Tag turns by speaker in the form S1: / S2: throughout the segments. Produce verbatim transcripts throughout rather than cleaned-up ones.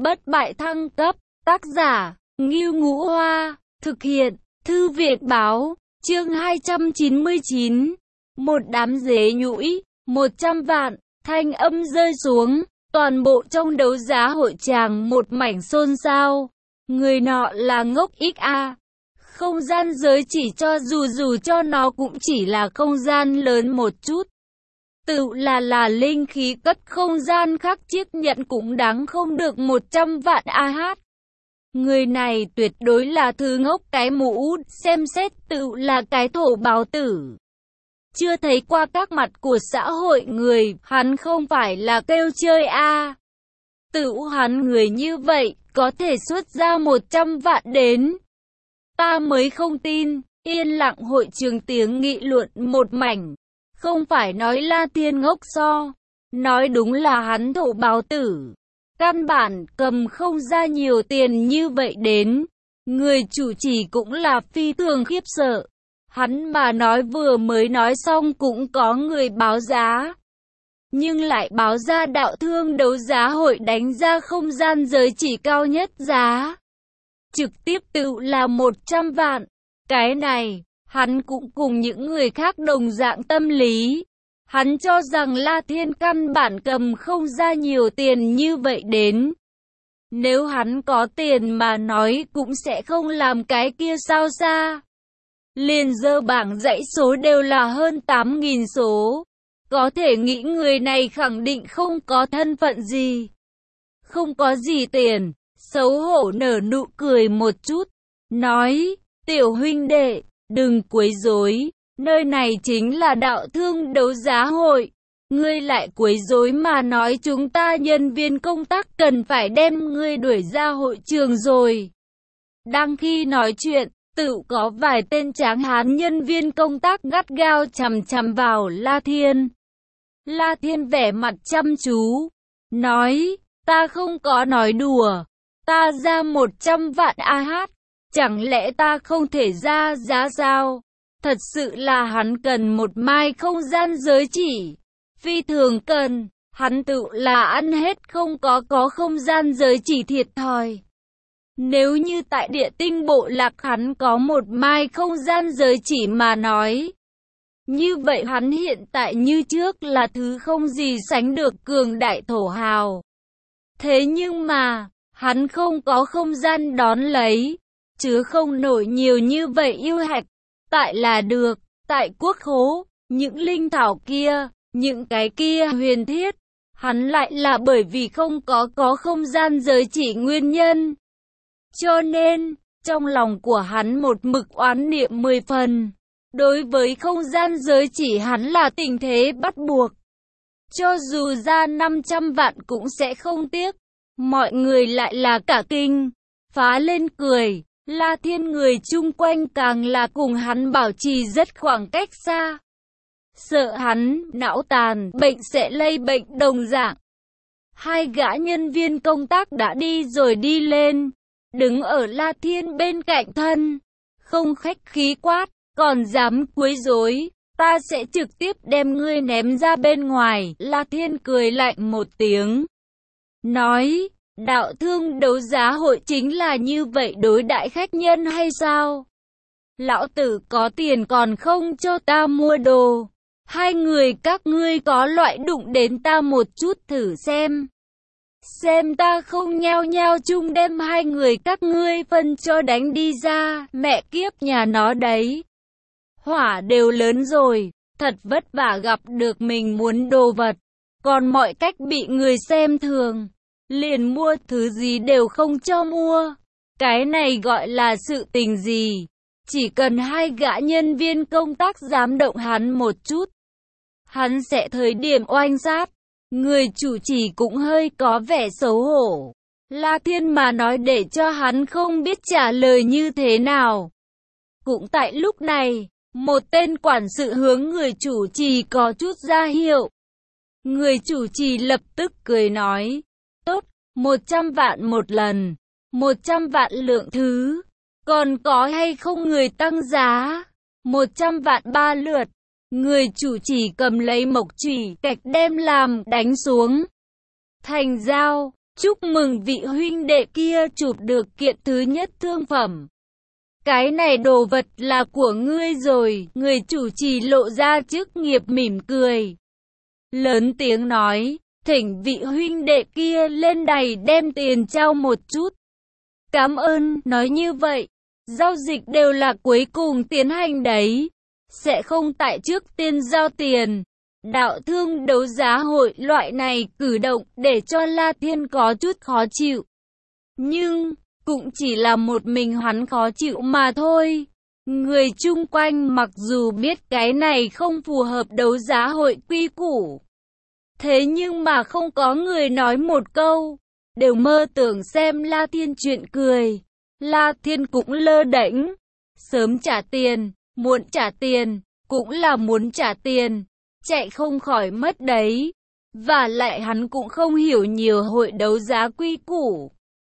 S1: bất bại thăng cấp, tác giả, Ngưu Ngũ Hoa, thực hiện, Thư viện Báo, chương hai trăm chín mươi chín. Một đám dế nhũi, một trăm vạn, thanh âm rơi xuống, toàn bộ trong đấu giá hội tràng một mảnh xôn xao. Người nọ là ngốc ích a. Không gian giới chỉ cho dù dù cho nó cũng chỉ là không gian lớn một chút. Tự là là linh khí cất không gian khác chiếc nhẫn cũng đáng không được một trăm vạn a hát. Người này tuyệt đối là thứ ngốc cái mũ, xem xét tự là cái thổ báo tử. Chưa thấy qua các mặt của xã hội người, hắn không phải là kêu chơi a. Tự hắn người như vậy, có thể xuất ra một trăm vạn đến. Ta mới không tin, yên lặng hội trường tiếng nghị luận một mảnh. Không phải nói La Thiên ngốc so, nói đúng là hắn thổ báo tử. Căn bản cầm không ra nhiều tiền như vậy đến. Người chủ trì cũng là phi thường khiếp sợ. Hắn mà nói vừa mới nói xong cũng có người báo giá. Nhưng lại báo ra đạo thương đấu giá hội đánh ra không gian giới chỉ cao nhất giá. Trực tiếp tự là một trăm vạn. Cái này, hắn cũng cùng những người khác đồng dạng tâm lý. Hắn cho rằng La Thiên căn bản cầm không ra nhiều tiền như vậy đến. Nếu hắn có tiền mà nói cũng sẽ không làm cái kia sao xa. Liền dơ bảng dãy số đều là hơn tám nghìn số. Có thể nghĩ người này khẳng định không có thân phận gì. Không có gì tiền, xấu hổ nở nụ cười một chút. Nói, tiểu huynh đệ, đừng quấy rối. Nơi này chính là đạo thương đấu giá hội. Ngươi lại quấy rối mà nói chúng ta nhân viên công tác cần phải đem ngươi đuổi ra hội trường rồi. Đang khi nói chuyện, tự có vài tên tráng hán nhân viên công tác gắt gao chằm chằm vào La Thiên. La Thiên vẻ mặt chăm chú, nói, ta không có nói đùa, ta ra một trăm vạn a hát, chẳng lẽ ta không thể ra giá sao? Thật sự là hắn cần một mai không gian giới chỉ, phi thường cần, hắn tự là ăn hết không có có không gian giới chỉ thiệt thòi. Nếu như tại địa tinh bộ lạc hắn có một mai không gian giới chỉ mà nói, như vậy hắn hiện tại như trước là thứ không gì sánh được cường đại thổ hào. Thế nhưng mà, hắn không có không gian đón lấy, chứ không nổi nhiều như vậy yêu hạch. Tại là được, tại quốc khố, những linh thảo kia, những cái kia huyền thiết, hắn lại là bởi vì không có có không gian giới chỉ nguyên nhân. Cho nên, trong lòng của hắn một mực oán niệm mười phần. Đối với không gian giới chỉ hắn là tình thế bắt buộc. Cho dù ra năm trăm vạn cũng sẽ không tiếc. Mọi người lại là cả kinh, phá lên cười. La Thiên người chung quanh càng là cùng hắn bảo trì rất khoảng cách xa. Sợ hắn, não tàn, bệnh sẽ lây bệnh đồng dạng. Hai gã nhân viên công tác đã đi rồi đi lên. Đứng ở La Thiên bên cạnh thân. Không khách khí quát, còn dám quấy rối, ta sẽ trực tiếp đem ngươi ném ra bên ngoài. La Thiên cười lạnh một tiếng. Nói, đạo thương đấu giá hội chính là như vậy đối đãi khách nhân hay sao? Lão tử có tiền còn không cho ta mua đồ. Hai người các ngươi có loại đụng đến ta một chút thử xem. Xem ta không nhao nhao chung đem hai người các ngươi phân cho đánh đi ra, mẹ kiếp nhà nó đấy. Hỏa đều lớn rồi, thật vất vả gặp được mình muốn đồ vật, còn mọi cách bị người xem thường, liền mua thứ gì đều không cho mua. Cái này gọi là sự tình gì? Chỉ cần hai gã nhân viên công tác dám động hắn một chút, hắn sẽ thời điểm oanh sát. Người chủ trì cũng hơi có vẻ xấu hổ. La Thiên mà nói để cho hắn không biết trả lời như thế nào. Cũng tại lúc này, một tên quản sự hướng người chủ trì có chút ra hiệu. Người chủ trì lập tức cười nói, tốt, một trăm vạn một lần, một trăm vạn lượng thứ, còn có hay không người tăng giá, một trăm vạn ba lượt. Người chủ trì cầm lấy mộc chùy, cạch đem làm, đánh xuống. Thành giao, Chúc mừng vị huynh đệ kia chụp được kiện thứ nhất thương phẩm. Cái này đồ vật là của ngươi rồi, người chủ trì lộ ra chức nghiệp mỉm cười. Lớn tiếng nói, thỉnh vị huynh đệ kia lên đài đem tiền trao một chút. Cảm ơn, nói như vậy, giao dịch đều là cuối cùng tiến hành đấy, sẽ không tại trước tiên giao tiền. Đạo thương đấu giá hội loại này cử động để cho La Thiên có chút khó chịu. Nhưng, cũng chỉ là một mình hắn khó chịu mà thôi. Người chung quanh mặc dù biết cái này không phù hợp đấu giá hội quy củ, thế nhưng mà không có người nói một câu, đều mơ tưởng xem La Thiên chuyện cười. La Thiên cũng lơ đễnh, sớm trả tiền, muộn trả tiền, cũng là muốn trả tiền, chạy không khỏi mất đấy. Và lại hắn cũng không hiểu nhiều hội đấu giá quy củ.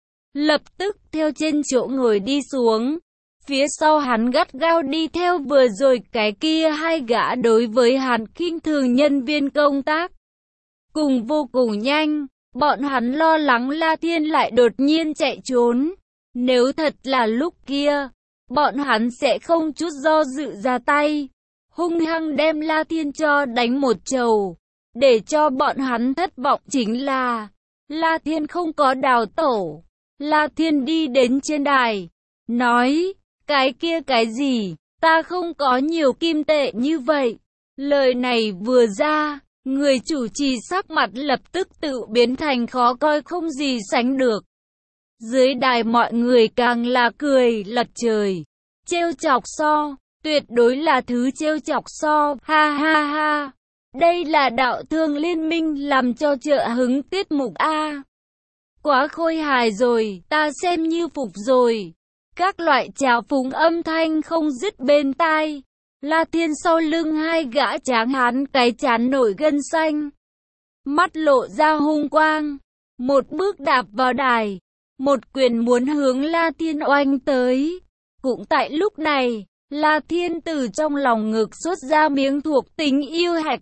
S1: Lập tức theo trên chỗ ngồi đi xuống, phía sau hắn gắt gao đi theo vừa rồi cái kia hai gã đối với hắn khinh thường nhân viên công tác. Cùng vô cùng nhanh, bọn hắn lo lắng La Thiên lại đột nhiên chạy trốn. Nếu thật là lúc kia, bọn hắn sẽ không chút do dự ra tay, hung hăng đem La Thiên cho đánh một chầu. Để cho bọn hắn thất vọng chính là, La Thiên không có đào tẩu. La Thiên đi đến trên đài, nói, cái kia cái gì, ta không có nhiều kim tệ như vậy. Lời này vừa ra, người chủ trì sắc mặt lập tức tự biến thành khó coi không gì sánh được. Dưới đài mọi người càng là cười lật trời, trêu chọc so, tuyệt đối là thứ trêu chọc so, ha ha ha. Đây là đạo thương liên minh làm cho trợ hứng tiết mục A. Quá khôi hài rồi, ta xem như phục rồi. Các loại trào phúng âm thanh không dứt bên tai. La Thiên sau lưng hai gã tráng hán cái chán nổi gân xanh, mắt lộ ra hung quang, một bước đạp vào đài, một quyền muốn hướng La Thiên oanh tới. Cũng tại lúc này, La Thiên từ trong lòng ngực xuất ra miếng thuộc tính yêu hạch,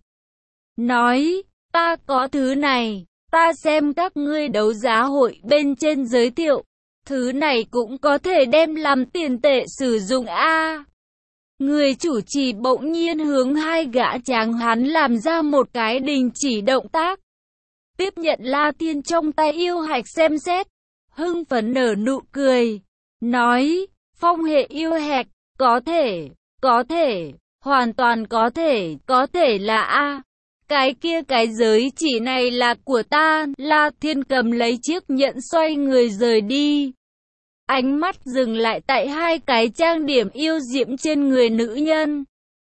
S1: nói, ta có thứ này, ta xem các ngươi đấu giá hội bên trên giới thiệu, thứ này cũng có thể đem làm tiền tệ sử dụng a. Người chủ trì bỗng nhiên hướng hai gã tráng hán làm ra một cái đình chỉ động tác. Tiếp nhận La Thiên trong tay yêu hạch xem xét, hưng phấn nở nụ cười, nói, phong hệ yêu hạch, có thể, có thể, hoàn toàn có thể, có thể là A. Cái kia cái giới chỉ này là của ta. La Thiên cầm lấy chiếc nhẫn xoay người rời đi. Ánh mắt dừng lại tại hai cái trang điểm yêu diễm trên người nữ nhân.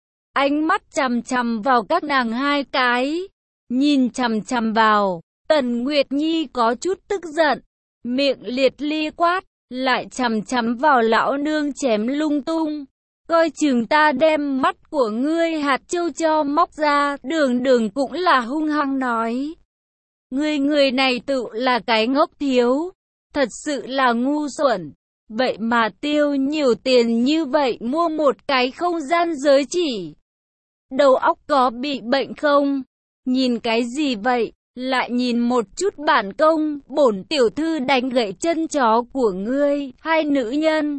S1: Ánh mắt chằm chằm vào các nàng hai cái. Nhìn chằm chằm vào, Tần Nguyệt Nhi có chút tức giận, miệng liệt ly quát, lại chằm chằm vào lão nương chém lung tung. Coi chừng ta đem mắt của ngươi hạt châu cho móc ra. Đường Đường cũng là hung hăng nói, ngươi người này tự là cái ngốc thiếu, thật sự là ngu xuẩn, vậy mà tiêu nhiều tiền như vậy mua một cái không gian giới chỉ. Đầu óc có bị bệnh không? Nhìn cái gì vậy? Lại nhìn một chút bản công, bổn tiểu thư đánh gãy chân chó của ngươi. Hai nữ nhân,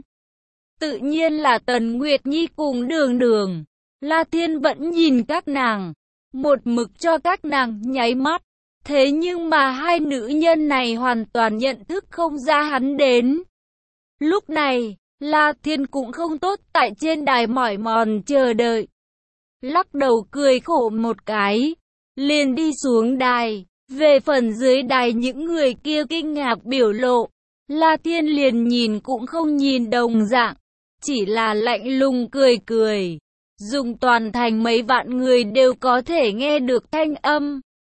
S1: tự nhiên là Tần Nguyệt Nhi cùng Đường Đường. La Thiên vẫn nhìn các nàng, một mực cho các nàng nháy mắt. Thế nhưng mà hai nữ nhân này hoàn toàn nhận thức không ra hắn đến. Lúc này, La Thiên cũng không tốt tại trên đài mỏi mòn chờ đợi. Lắc đầu cười khổ một cái, liền đi xuống đài. Về phần dưới đài những người kia kinh ngạc biểu lộ, La Thiên liền nhìn cũng không nhìn đồng dạng, chỉ là lạnh lùng cười cười, dùng toàn thành mấy vạn người đều có thể nghe được thanh âm.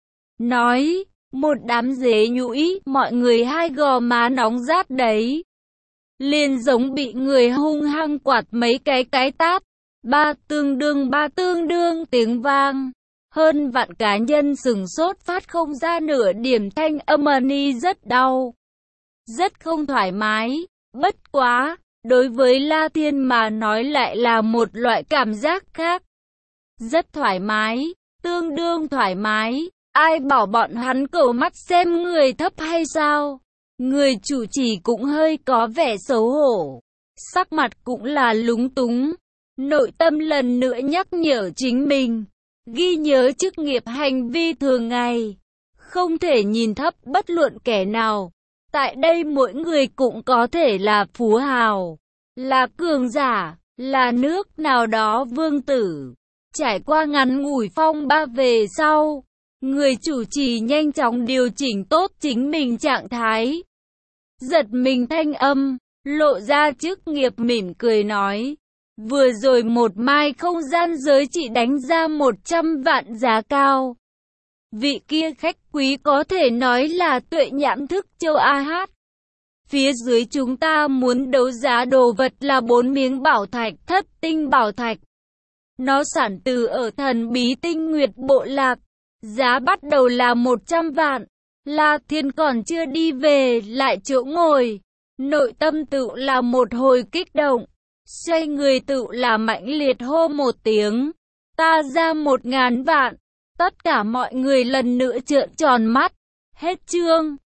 S1: Nói, một đám dế nhũi, mọi người hai gò má nóng rát đấy. Liền giống bị người hung hăng quạt mấy cái cái tát, ba tương đương ba tương đương tiếng vang. Hơn vạn cá nhân sừng sốt phát không ra nửa điểm thanh âm, ni rất đau, rất không thoải mái. Bất quá, đối với La Thiên mà nói lại là một loại cảm giác khác. Rất thoải mái, tương đương thoải mái. Ai bảo bọn hắn cầu mắt xem người thấp hay sao? Người chủ trì cũng hơi có vẻ xấu hổ, sắc mặt cũng là lúng túng, nội tâm lần nữa nhắc nhở chính mình, ghi nhớ chức nghiệp hành vi thường ngày, không thể nhìn thấp bất luận kẻ nào. Tại đây mỗi người cũng có thể là phú hào, là cường giả, là nước nào đó vương tử. Trải qua ngắn ngủi phong ba về sau, người chủ trì nhanh chóng điều chỉnh tốt chính mình trạng thái. Giật mình thanh âm, lộ ra chức nghiệp mỉm cười nói. Vừa rồi một mai không gian giới chị đánh ra một trăm vạn giá cao. Vị kia khách quý có thể nói là tuệ nhãn thức châu A hát. Phía dưới chúng ta muốn đấu giá đồ vật là bốn miếng bảo thạch, thất tinh bảo thạch. Nó sản từ ở thần bí tinh nguyệt bộ lạc. Giá bắt đầu là một trăm vạn. La Thiên còn chưa đi về lại chỗ ngồi. Nội tâm tự là một hồi kích động. Xoay người tự là mãnh liệt hô một tiếng. Ta ra một ngàn vạn. Tất cả mọi người lần nữa trợn tròn mắt. Hết chương.